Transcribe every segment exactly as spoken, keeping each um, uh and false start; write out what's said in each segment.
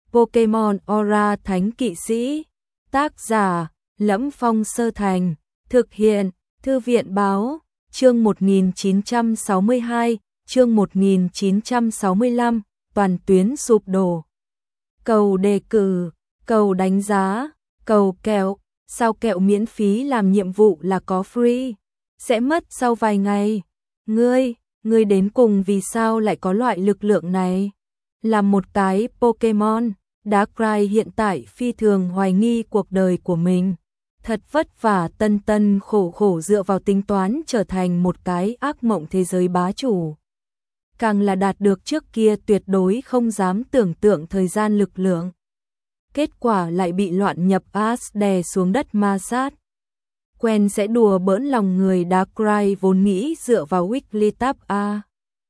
Pokemon Aura Thánh Kỵ Sĩ. Tác giả: Lẫm Phong Sơ Thành. Thực hiện: Thư viện Báo. Chương một nghìn chín trăm sáu mươi hai, chương một nghìn chín trăm sáu mươi lăm, toàn tuyến sụp đổ. Cầu đề cử, cầu đánh giá, cầu kẹo, sao kẹo miễn phí làm nhiệm vụ là có free, sẽ mất sau vài ngày. Ngươi, ngươi đến cùng vì sao lại có loại lực lượng này? Là một cái Pokemon, Darkrai hiện tại phi thường hoài nghi cuộc đời của mình. Thật vất vả tân tân khổ khổ dựa vào tính toán trở thành một cái ác mộng thế giới bá chủ. Càng là đạt được trước kia tuyệt đối không dám tưởng tượng thời gian lực lượng. Kết quả lại bị loạn nhập As đè xuống đất ma sát. Quen sẽ đùa bỡn lòng người Darkrai vốn nghĩ dựa vào Wigglytuff A.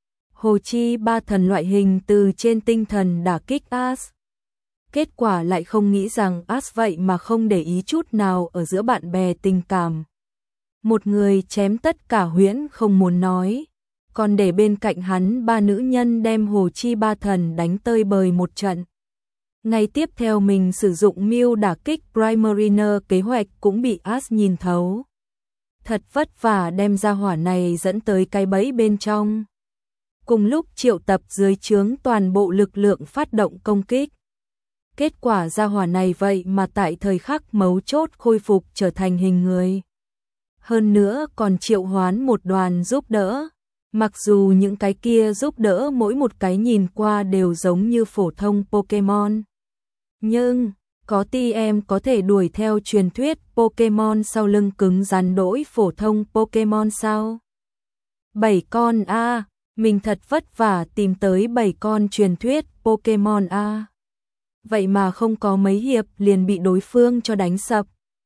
Hồ Chi ba thần loại hình từ trên tinh thần đả kích As. Kết quả lại không nghĩ rằng As vậy mà không để ý chút nào ở giữa bạn bè tình cảm. Một người chém tất cả huyễn không muốn nói, còn để bên cạnh hắn ba nữ nhân đem Hồ Chi ba thần đánh tơi bời một trận. Ngày tiếp theo mình sử dụng Mew đả kích Primariner, kế hoạch cũng bị As nhìn thấu. Thật vất vả đem ra hỏa này dẫn tới cái bẫy bên trong. Cùng lúc triệu tập dưới trướng toàn bộ lực lượng phát động công kích. Kết quả ra hỏa này vậy mà tại thời khắc mấu chốt khôi phục trở thành hình người. Hơn nữa còn triệu hoán một đoàn giúp đỡ. Mặc dù những cái kia giúp đỡ mỗi một cái nhìn qua đều giống như phổ thông Pokemon. Nhưng, có ti em có thể đuổi theo truyền thuyết Pokemon sau lưng cứng rắn đỗi phổ thông Pokemon sao? Bảy con A, mình thật vất vả tìm tới bảy con truyền thuyết Pokemon A. Vậy mà không có mấy hiệp liền bị đối phương cho đánh sập.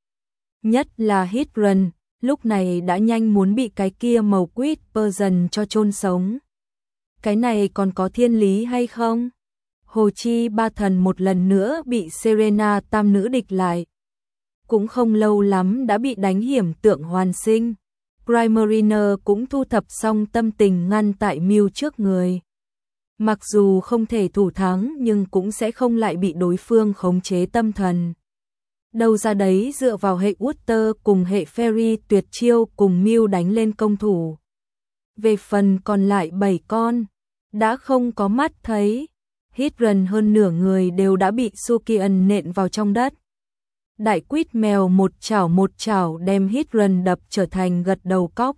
Nhất là Hitran, lúc này đã nhanh muốn bị cái kia màu quýt Persian cho chôn sống. Cái này còn có thiên lý hay không? Hồ Chi ba thần một lần nữa bị Serena tam nữ địch lại. Cũng không lâu lắm đã bị đánh hiểm tượng hoàn sinh. Primariner cũng thu thập xong tâm tình ngăn tại Mew trước người. Mặc dù không thể thủ thắng nhưng cũng sẽ không lại bị đối phương khống chế tâm thần. Đâu ra đấy dựa vào hệ Water cùng hệ Fairy tuyệt chiêu cùng Mew đánh lên công thủ. Về phần còn lại bảy con, đã không có mắt thấy. Hitran hơn nửa người đều đã bị Sukian nện vào trong đất. Đại quýt mèo một chảo một chảo đem Hitran đập trở thành gật đầu cóc.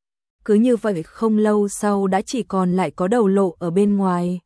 Cứ như vậy không lâu sau đã chỉ còn lại có đầu lộ ở bên ngoài.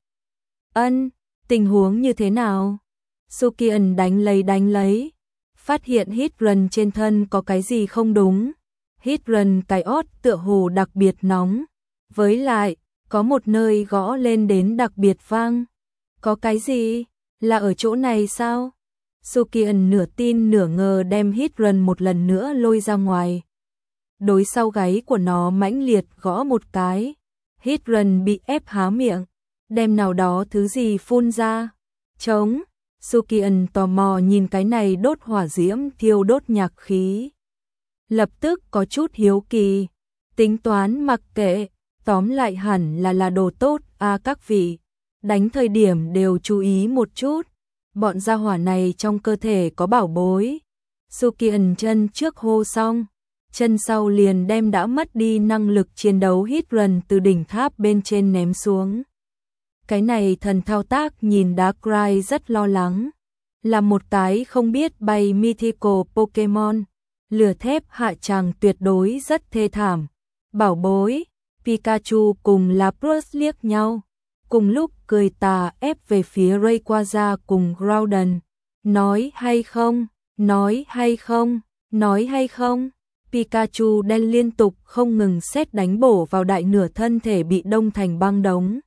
Ân, tình huống như thế nào? Sukian đánh lấy đánh lấy. Phát hiện Hitran trên thân có cái gì không đúng. Hitran cái ót tựa hồ đặc biệt nóng. Với lại, có một nơi gõ lên đến đặc biệt vang. Có cái gì? Là ở chỗ này sao? Sukian nửa tin nửa ngờ đem Hitran một lần nữa lôi ra ngoài. Đối sau gáy của nó mãnh liệt gõ một cái. Hitran bị ép há miệng. Đem nào đó thứ gì phun ra. Trống. Sukian tò mò nhìn cái này đốt hỏa diễm thiêu đốt nhạc khí. Lập tức có chút hiếu kỳ. Tính toán mặc kệ. Tóm lại hẳn là là đồ tốt à các vị. Đánh thời điểm đều chú ý một chút. Bọn gia hỏa này trong cơ thể có bảo bối. Sukian chân trước hô xong. Chân sau liền đem đã mất đi năng lực chiến đấu Hitran từ đỉnh tháp bên trên ném xuống. Cái này thần thao tác nhìn Darkrai rất lo lắng. Là một cái không biết bay mythical Pokemon. Lửa thép hạ tràng tuyệt đối rất thê thảm. Bảo bối, Pikachu cùng Lapras liếc nhau. Cùng lúc cười tà ép về phía Rayquaza cùng Groudon. Nói hay không? Nói hay không? Nói hay không? Pikachu đen liên tục không ngừng sét đánh bổ vào đại nửa thân thể bị đông thành băng đống.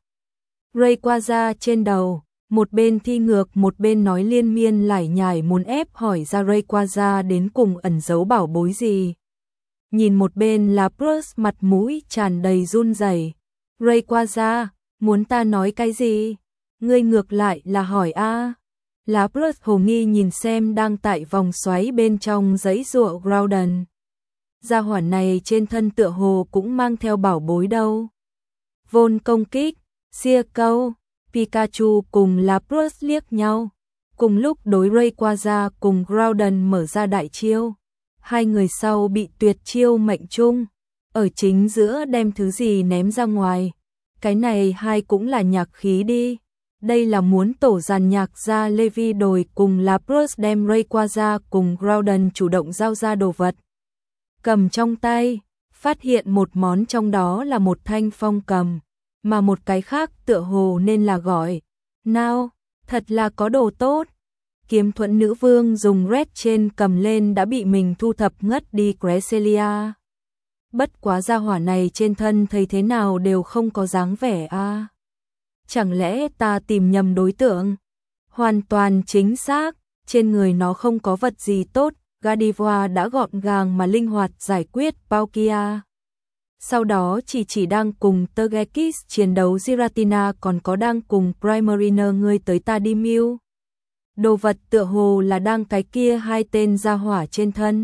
Rayquaza trên đầu, một bên thi ngược một bên nói liên miên lải nhải muốn ép hỏi ra Rayquaza đến cùng ẩn giấu bảo bối gì. Nhìn một bên Lapras mặt mũi tràn đầy run rẩy. Rayquaza, muốn ta nói cái gì? Ngươi ngược lại là hỏi a. Lapras hồ nghi nhìn xem đang tại vòng xoáy bên trong giấy giụa Groudon. Gia hỏa này trên thân tựa hồ cũng mang theo bảo bối đâu. Vôn công kích, xia câu, Pikachu cùng Lapras liếc nhau. Cùng lúc đối Rayquaza cùng Groudon mở ra đại chiêu, hai người sau bị tuyệt chiêu mệnh trung, ở chính giữa đem thứ gì ném ra ngoài. Cái này hai cũng là nhạc khí đi. Đây là muốn tổ dàn nhạc ra Levi đồi cùng Lapras đem Rayquaza cùng Groudon chủ động giao ra đồ vật. Cầm trong tay, phát hiện một món trong đó là một thanh phong cầm, mà một cái khác tựa hồ nên là gọi. Nào, thật là có đồ tốt. Kiếm thuẫn nữ vương dùng red trên cầm lên đã bị mình thu thập ngất đi Cresselia. Bất quá gia hỏa này trên thân thấy thế nào đều không có dáng vẻ a. À. Chẳng lẽ ta tìm nhầm đối tượng? Hoàn toàn chính xác, trên người nó không có vật gì tốt, Gardevoir đã gọn gàng mà linh hoạt giải quyết Palkia. Sau đó chỉ chỉ đang cùng Togekiss chiến đấu Giratina còn có đang cùng Primarina ngươi tới ta đi Mew. Đồ vật tựa hồ là đang cái kia hai tên gia hỏa trên thân.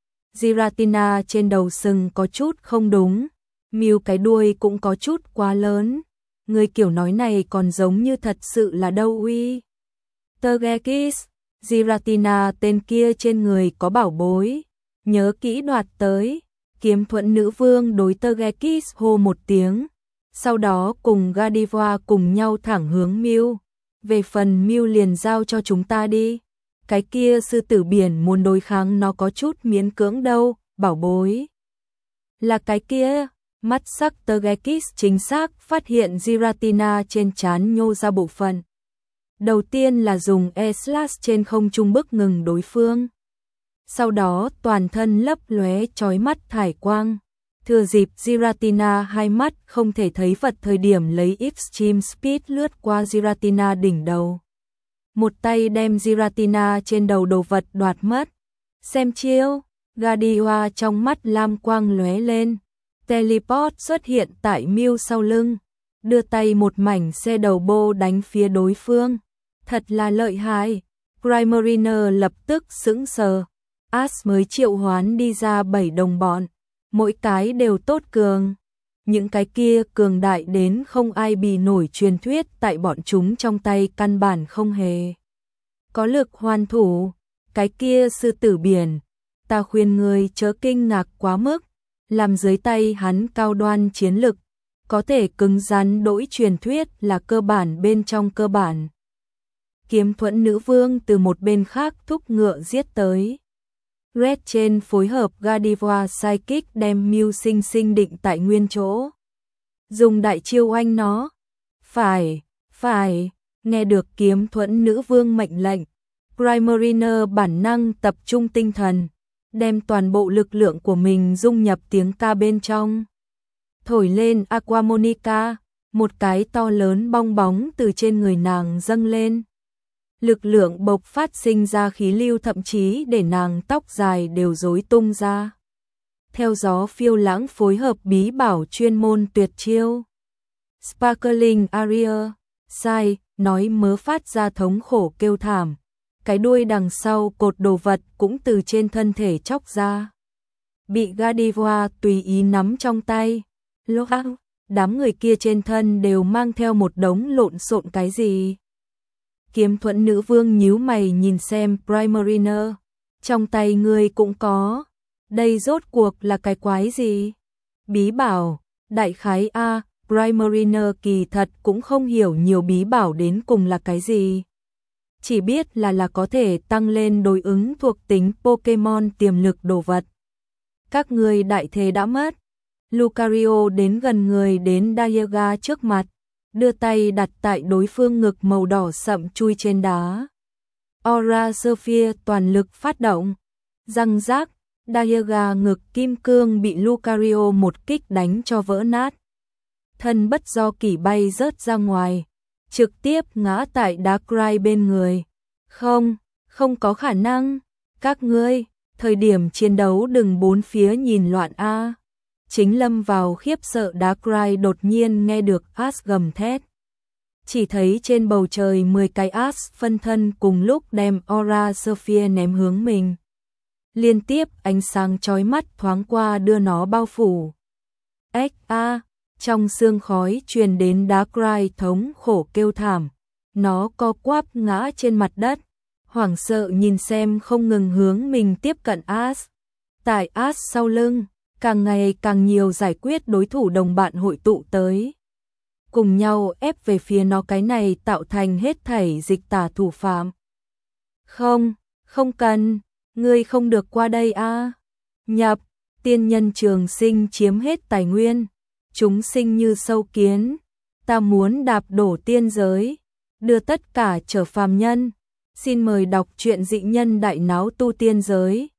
Giratina trên đầu sừng có chút không đúng, Mew cái đuôi cũng có chút quá lớn. Người kiểu nói này còn giống như thật sự là đâu uy. Togekiss, Giratina tên kia trên người có bảo bối, nhớ kỹ đoạt tới. Kiếm thuẫn nữ vương đối Togekiss hô một tiếng, sau đó cùng Gardevoir cùng nhau thẳng hướng Mew. Về phần Mew liền giao cho chúng ta đi. Cái kia sư tử biển muốn đối kháng nó có chút miễn cưỡng đâu, bảo bối. Là cái kia, mắt sắc Togekiss chính xác phát hiện Giratina trên trán nhô ra bộ phận. Đầu tiên là dùng E-Slash trên không trung bức ngừng đối phương. Sau đó toàn thân lấp lóe chói mắt thải quang. Thừa dịp Giratina hai mắt không thể thấy vật thời điểm lấy Extreme Speed lướt qua Giratina đỉnh đầu. Một tay đem Giratina trên đầu đồ vật đoạt mất. Xem chiêu, Gardevoir trong mắt lam quang lóe lên. Teleport xuất hiện tại Mew sau lưng. Đưa tay một mảnh xe đầu bô đánh phía đối phương. Thật là lợi hại. Primarina lập tức sững sờ. Ash mới triệu hoán đi ra bảy đồng bọn, mỗi cái đều tốt cường. Những cái kia cường đại đến không ai bì nổi, truyền thuyết tại bọn chúng trong tay căn bản không hề có lực hoàn thủ. Cái kia sư tử biển, ta khuyên người chớ kinh ngạc quá mức, làm dưới tay hắn cao đoan chiến lực, có thể cứng rắn đỗi truyền thuyết là cơ bản bên trong cơ bản. Kiếm thuẫn nữ vương từ một bên khác thúc ngựa giết tới. Red trên phối hợp Gardevoir Psychic đem Mew sinh sinh định tại nguyên chỗ. Dùng đại chiêu oanh nó. Phải, phải, nghe được kiếm thuẫn nữ vương mệnh lệnh. Primarina bản năng tập trung tinh thần, đem toàn bộ lực lượng của mình dung nhập tiếng ca bên trong. Thổi lên Aquamonica, một cái to lớn bong bóng từ trên người nàng dâng lên. Lực lượng bộc phát sinh ra khí lưu thậm chí để nàng tóc dài đều rối tung ra. Theo gió phiêu lãng phối hợp bí bảo chuyên môn tuyệt chiêu. Sparkling Aria, sai, nói mớ phát ra thống khổ kêu thảm. Cái đuôi đằng sau cột đồ vật cũng từ trên thân thể chóc ra. Bị Gardevoir tùy ý nắm trong tay. Lốc, đám người kia trên thân đều mang theo một đống lộn xộn cái gì. Kiếm thuẫn nữ vương nhíu mày nhìn xem Primarina. Trong tay ngươi cũng có. Đây rốt cuộc là cái quái gì? Bí bảo, đại khái A, Primarina kỳ thật cũng không hiểu nhiều bí bảo đến cùng là cái gì. Chỉ biết là là có thể tăng lên đối ứng thuộc tính Pokemon tiềm lực đồ vật. Các người đại thế đã mất. Lucario đến gần người đến Dialga trước mặt, đưa tay đặt tại đối phương ngực màu đỏ sậm chui trên đá. Aura Sphere toàn lực phát động. Răng rác, Dialga ngực kim cương bị Lucario một kích đánh cho vỡ nát. Thân bất do kỷ bay rớt ra ngoài, trực tiếp ngã tại Darkrai bên người. Không, không có khả năng. Các ngươi, thời điểm chiến đấu đừng bốn phía nhìn loạn a. Chính lâm vào khiếp sợ Darkrai đột nhiên nghe được Ash gầm thét. Chỉ thấy trên bầu trời mười cái Ash phân thân cùng lúc đem Aura Sphere ném hướng mình. Liên tiếp ánh sáng chói mắt thoáng qua đưa nó bao phủ. Ếch a, trong sương khói truyền đến Darkrai thống khổ kêu thảm. Nó co quắp ngã trên mặt đất, hoảng sợ nhìn xem không ngừng hướng mình tiếp cận Ash. Tại Ash sau lưng, càng ngày càng nhiều giải quyết đối thủ đồng bạn hội tụ tới. Cùng nhau ép về phía nó, cái này tạo thành hết thảy dịch tả thủ phạm. Không, không cần, ngươi không được qua đây a. Nhập, tiên nhân trường sinh chiếm hết tài nguyên, chúng sinh như sâu kiến, ta muốn đạp đổ tiên giới, đưa tất cả trở phàm nhân. Xin mời đọc truyện Dị Nhân Đại Náo Tu Tiên Giới.